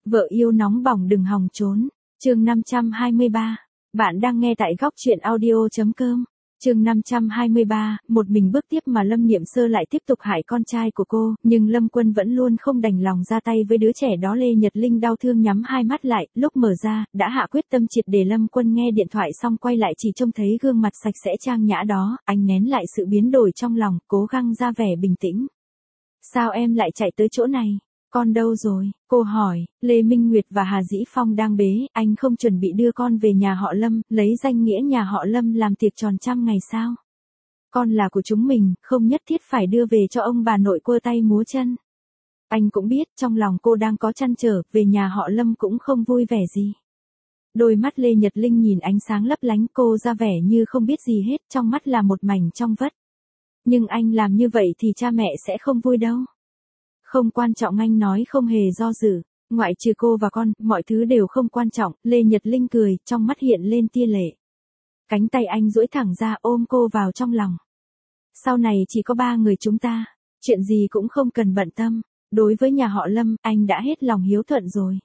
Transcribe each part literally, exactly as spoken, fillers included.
Vợ yêu nóng bỏng đừng hòng trốn. Chương năm trăm hai mươi ba. Bạn đang nghe tại góc truyện audio chấm com. Chương năm trăm hai mươi ba, một mình bước tiếp mà Lâm Niệm Sơ lại tiếp tục hại con trai của cô, nhưng Lâm Quân vẫn luôn không đành lòng ra tay với đứa trẻ đó. Lê Nhật Linh đau thương nhắm hai mắt lại, lúc mở ra, đã hạ quyết tâm triệt để. Lâm Quân nghe điện thoại xong quay lại chỉ trông thấy gương mặt sạch sẽ trang nhã đó, anh nén lại sự biến đổi trong lòng, cố gắng ra vẻ bình tĩnh. Sao em lại chạy tới chỗ này? Con đâu rồi? Cô hỏi. Lê Minh Nguyệt và Hà Dĩ Phong đang bế, anh không chuẩn bị đưa con về nhà họ Lâm, lấy danh nghĩa nhà họ Lâm làm tiệc tròn trăm ngày sao? Con là của chúng mình, không nhất thiết phải đưa về cho ông bà nội quơ tay múa chân. Anh cũng biết trong lòng cô đang có trăn trở, về nhà họ Lâm cũng không vui vẻ gì. Đôi mắt Lê Nhật Linh nhìn ánh sáng lấp lánh, cô ra vẻ như không biết gì hết, trong mắt là một mảnh trong vắt. Nhưng anh làm như vậy thì cha mẹ sẽ không vui đâu. Không quan trọng, anh nói không hề do dự. Ngoại trừ cô và con, mọi thứ đều không quan trọng. Lê Nhật Linh cười, trong mắt hiện lên tia lệ. Cánh tay anh duỗi thẳng ra ôm cô vào trong lòng. Sau này chỉ có ba người chúng ta, chuyện gì cũng không cần bận tâm. Đối với nhà họ Lâm, anh đã hết lòng hiếu thuận rồi.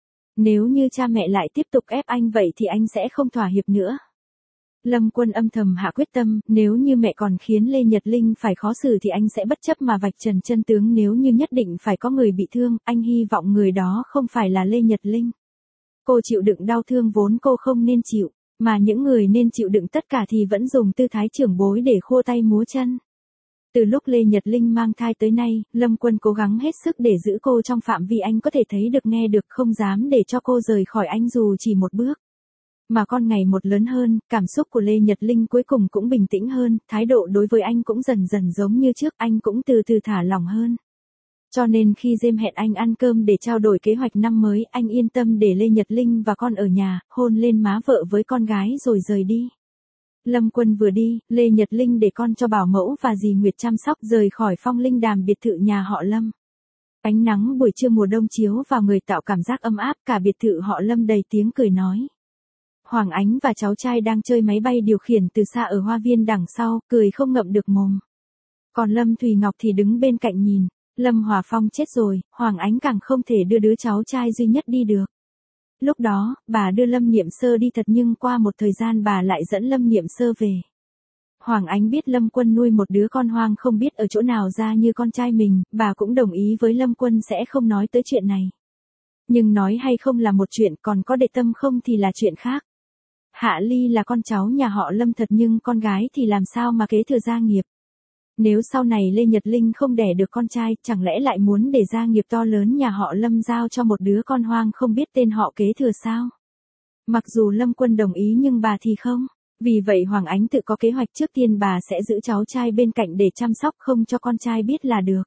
Nếu như cha mẹ lại tiếp tục ép anh vậy thì anh sẽ không thỏa hiệp nữa. Lâm Quân âm thầm hạ quyết tâm, nếu như mẹ còn khiến Lê Nhật Linh phải khó xử thì anh sẽ bất chấp mà vạch trần chân tướng. Nếu như nhất định phải có người bị thương, anh hy vọng người đó không phải là Lê Nhật Linh. Cô chịu đựng đau thương vốn cô không nên chịu, mà những người nên chịu đựng tất cả thì vẫn dùng tư thái trưởng bối để khô tay múa chân. Từ lúc Lê Nhật Linh mang thai tới nay, Lâm Quân cố gắng hết sức để giữ cô trong phạm vi anh có thể thấy được nghe được, không dám để cho cô rời khỏi anh dù chỉ một bước. Mà con ngày một lớn hơn, cảm xúc của Lê Nhật Linh cuối cùng cũng bình tĩnh hơn, thái độ đối với anh cũng dần dần giống như trước, anh cũng từ từ thả lỏng hơn. Cho nên khi James hẹn anh ăn cơm để trao đổi kế hoạch năm mới, anh yên tâm để Lê Nhật Linh và con ở nhà, hôn lên má vợ với con gái rồi rời đi. Lâm Quân vừa đi, Lê Nhật Linh để con cho bảo mẫu và dì Nguyệt chăm sóc, rời khỏi Phong Linh Đàm biệt thự nhà họ Lâm. Ánh nắng buổi trưa mùa đông chiếu vào người tạo cảm giác ấm áp, cả biệt thự họ Lâm đầy tiếng cười nói. Hoàng Ánh và cháu trai đang chơi máy bay điều khiển từ xa ở hoa viên đằng sau, cười không ngậm được mồm. Còn Lâm Thùy Ngọc thì đứng bên cạnh nhìn. Lâm Hòa Phong chết rồi, Hoàng Ánh càng không thể đưa đứa cháu trai duy nhất đi được. Lúc đó, bà đưa Lâm Niệm Sơ đi thật, nhưng qua một thời gian bà lại dẫn Lâm Niệm Sơ về. Hoàng Ánh biết Lâm Quân nuôi một đứa con hoang không biết ở chỗ nào ra như con trai mình, bà cũng đồng ý với Lâm Quân sẽ không nói tới chuyện này. Nhưng nói hay không là một chuyện, còn có để tâm không thì là chuyện khác. Hạ Ly là con cháu nhà họ Lâm thật, nhưng con gái thì làm sao mà kế thừa gia nghiệp. Nếu sau này Lê Nhật Linh không đẻ được con trai, chẳng lẽ lại muốn để gia nghiệp to lớn nhà họ Lâm giao cho một đứa con hoang không biết tên họ kế thừa sao? Mặc dù Lâm Quân đồng ý nhưng bà thì không. Vì vậy Hoàng Ánh tự có kế hoạch, trước tiên bà sẽ giữ cháu trai bên cạnh để chăm sóc, không cho con trai biết là được.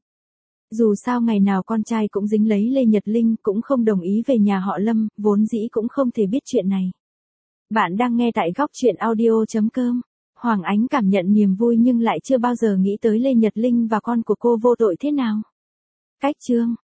Dù sao ngày nào con trai cũng dính lấy Lê Nhật Linh, cũng không đồng ý về nhà họ Lâm, vốn dĩ cũng không thể biết chuyện này. Bạn đang nghe tại góc truyện audio chấm com. Hoàng Ánh cảm nhận niềm vui nhưng lại chưa bao giờ nghĩ tới Lê Nhật Linh và con của cô vô tội thế nào. Cách chương